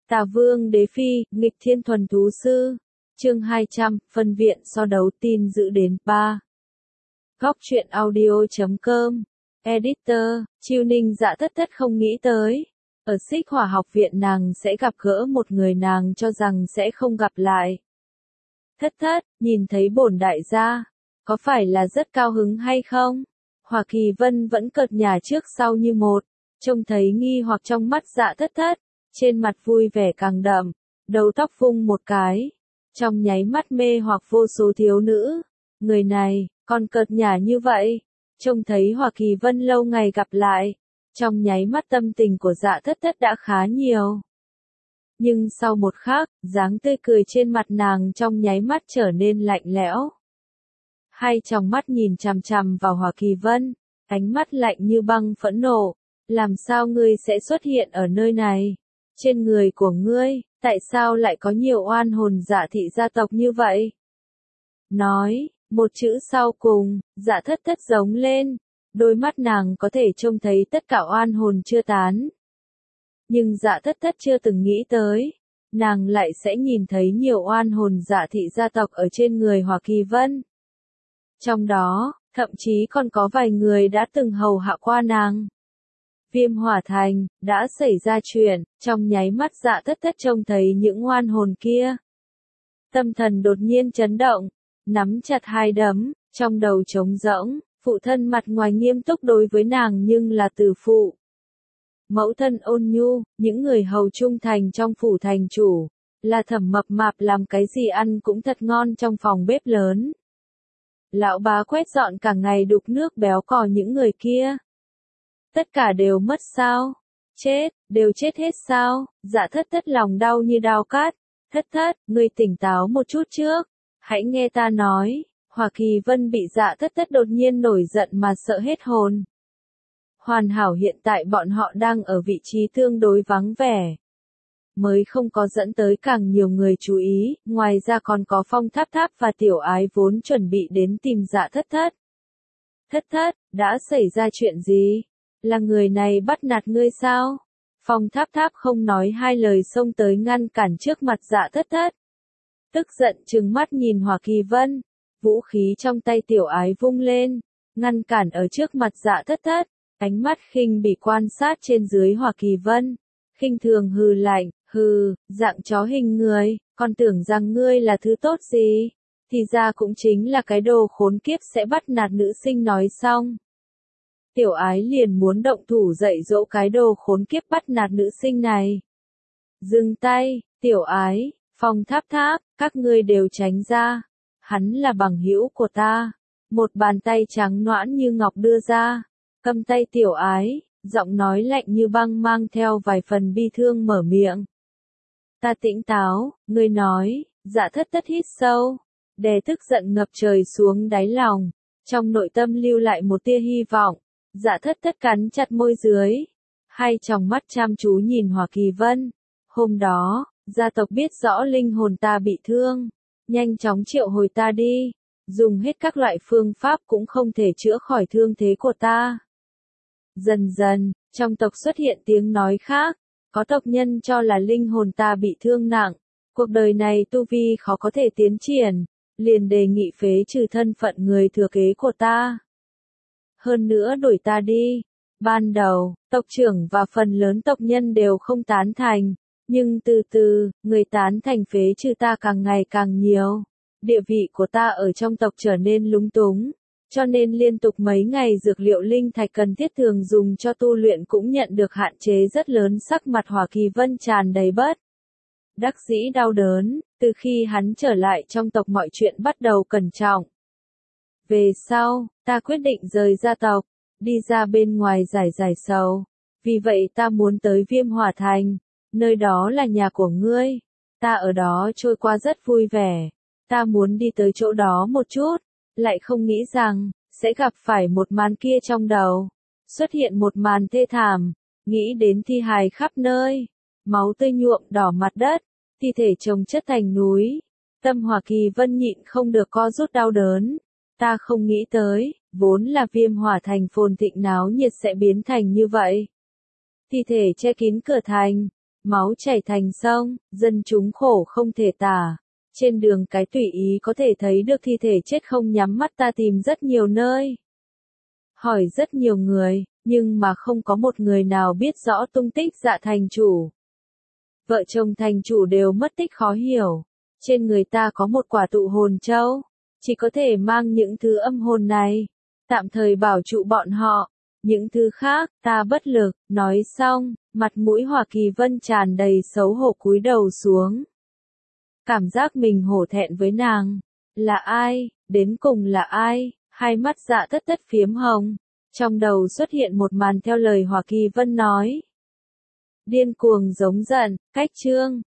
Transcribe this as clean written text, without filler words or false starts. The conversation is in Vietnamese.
Tà Vương Đế Phi, nghịch thiên thuần thú sư. Chương 200, phân viện so đấu tin dự đến 3. Góc truyện audio.com. Editor, Chiêu Ninh Dạ Thất Thất không nghĩ tới. Ở Xích Hỏa học viện nàng sẽ gặp gỡ một người nàng cho rằng sẽ không gặp lại. Thất Thất, nhìn thấy bổn đại gia, có phải là rất cao hứng hay không? Hỏa Kỳ Vân vẫn cợt nhả trước sau như một, trông thấy nghi hoặc trong mắt Dạ Thất Thất, trên mặt vui vẻ càng đậm, đầu tóc vung một cái, trong nháy mắt mê hoặc vô số thiếu nữ. Người này, còn cợt nhả như vậy, trông thấy Hỏa Kỳ Vân lâu ngày gặp lại, trong nháy mắt tâm tình của Dạ Thất Thất đã khá nhiều. Nhưng sau một khắc, dáng tươi cười trên mặt nàng trong nháy mắt trở nên lạnh lẽo. Hai tròng mắt nhìn chằm chằm vào Hỏa Kỳ Vân, ánh mắt lạnh như băng phẫn nộ. Làm sao ngươi sẽ xuất hiện ở nơi này? Trên người của ngươi, tại sao lại có nhiều oan hồn Dạ thị gia tộc như vậy? Nói, một chữ sau cùng, Dạ Thất Thất giống lên, đôi mắt nàng có thể trông thấy tất cả oan hồn chưa tán. Nhưng Dạ Thất Thất chưa từng nghĩ tới, nàng lại sẽ nhìn thấy nhiều oan hồn Dạ thị gia tộc ở trên người Hỏa Kỳ Vân. Trong đó, thậm chí còn có vài người đã từng hầu hạ qua nàng. Viêm Hỏa Thành, đã xảy ra chuyện, trong nháy mắt Dạ Thất Thất trông thấy những oan hồn kia. Tâm thần đột nhiên chấn động, nắm chặt hai đấm, trong đầu trống rỗng, phụ thân mặt ngoài nghiêm túc đối với nàng nhưng là từ phụ. Mẫu thân ôn nhu, những người hầu trung thành trong phủ thành chủ, là Thẩm mập mạp làm cái gì ăn cũng thật ngon trong phòng bếp lớn. Lão bá quét dọn cả ngày đục nước béo cò những người kia. Tất cả đều mất sao? Chết, đều chết hết sao? Dạ Thất Thất lòng đau như đao cát. Thất Thất, ngươi tỉnh táo một chút trước. Hãy nghe ta nói. Hỏa Kỳ Vân bị Dạ Thất Thất đột nhiên nổi giận mà sợ hết hồn. Hoàn hảo hiện tại bọn họ đang ở vị trí tương đối vắng vẻ, mới không có dẫn tới càng nhiều người chú ý, ngoài ra còn có Phong Tháp Tháp và Tiểu Ái vốn chuẩn bị đến tìm Dạ Thất Thất. Thất Thất, đã xảy ra chuyện gì? Là người này bắt nạt ngươi sao? Phong Tháp Tháp không nói hai lời xông tới ngăn cản trước mặt Dạ Thất Thất. Tức giận trừng mắt nhìn Hỏa Kỳ Vân, vũ khí trong tay Tiểu Ái vung lên, ngăn cản ở trước mặt Dạ Thất Thất, ánh mắt khinh bỉ quan sát trên dưới Hỏa Kỳ Vân, khinh thường hừ lạnh, hừ, dạng chó hình người, còn tưởng rằng ngươi là thứ tốt gì, thì ra cũng chính là cái đồ khốn kiếp sẽ bắt nạt nữ sinh. Nói xong, Tiểu Ái liền muốn động thủ dạy dỗ cái đồ khốn kiếp bắt nạt nữ sinh này. Dừng tay, Tiểu Ái, Phong Tháp Tháp, các ngươi đều tránh ra. Hắn là bằng hữu của ta. Một bàn tay trắng nõn như ngọc đưa ra, cầm tay Tiểu Ái, giọng nói lạnh như băng mang theo vài phần bi thương mở miệng. Ta tỉnh táo, ngươi nói. Dạ Thất Thất hít sâu, đè tức giận ngập trời xuống đáy lòng, trong nội tâm lưu lại một tia hy vọng. Dạ Thất Thất cắn chặt môi dưới, hai tròng mắt chăm chú nhìn Hỏa Kỳ Vân. Hôm đó, gia tộc biết rõ linh hồn ta bị thương, nhanh chóng triệu hồi ta đi, dùng hết các loại phương pháp cũng không thể chữa khỏi thương thế của ta. Dần dần, trong tộc xuất hiện tiếng nói khác, có tộc nhân cho là linh hồn ta bị thương nặng, cuộc đời này tu vi khó có thể tiến triển, liền đề nghị phế trừ thân phận người thừa kế của ta. Hơn nữa đuổi ta đi. Ban đầu, tộc trưởng và phần lớn tộc nhân đều không tán thành, nhưng từ từ, người tán thành phế trừ ta càng ngày càng nhiều. Địa vị của ta ở trong tộc trở nên lúng túng, cho nên liên tục mấy ngày dược liệu linh thạch cần thiết thường dùng cho tu luyện cũng nhận được hạn chế rất lớn. Sắc mặt Hỏa Kỳ Vân tràn đầy bất đắc dĩ đau đớn, từ khi hắn trở lại trong tộc mọi chuyện bắt đầu cẩn trọng. Về sau, ta quyết định rời gia tộc, đi ra bên ngoài giải sầu. Vì vậy ta muốn tới Viêm Hỏa Thành, nơi đó là nhà của ngươi. Ta ở đó trôi qua rất vui vẻ. Ta muốn đi tới chỗ đó một chút, lại không nghĩ rằng, sẽ gặp phải một màn kia. Trong đầu xuất hiện một màn thê thảm, nghĩ đến thi hài khắp nơi, máu tươi nhuộm đỏ mặt đất, thi thể chồng chất thành núi. Tâm Hỏa Kỳ Vân nhịn không được co rút đau đớn. Ta không nghĩ tới, vốn là Viêm Hỏa Thành phồn thịnh náo nhiệt sẽ biến thành như vậy. Thi thể che kín cửa thành, máu chảy thành sông, dân chúng khổ không thể tả. Trên đường cái tùy ý có thể thấy được thi thể chết không nhắm mắt, ta tìm rất nhiều nơi. Hỏi rất nhiều người, nhưng mà không có một người nào biết rõ tung tích Dạ thành chủ. Vợ chồng thành chủ đều mất tích khó hiểu. Trên người ta có một quả tụ hồn châu, chỉ có thể mang những thứ âm hồn này, tạm thời bảo trụ bọn họ. Những thứ khác, ta bất lực. Nói xong, mặt mũi Hoa Kỳ Vân tràn đầy xấu hổ cúi đầu xuống. Cảm giác mình hổ thẹn với nàng. Là ai? Đến cùng là ai? Hai mắt Dạ Tất Tất phiếm hồng. Trong đầu xuất hiện một màn theo lời Hoa Kỳ Vân nói. Điên cuồng giống giận, cách chương.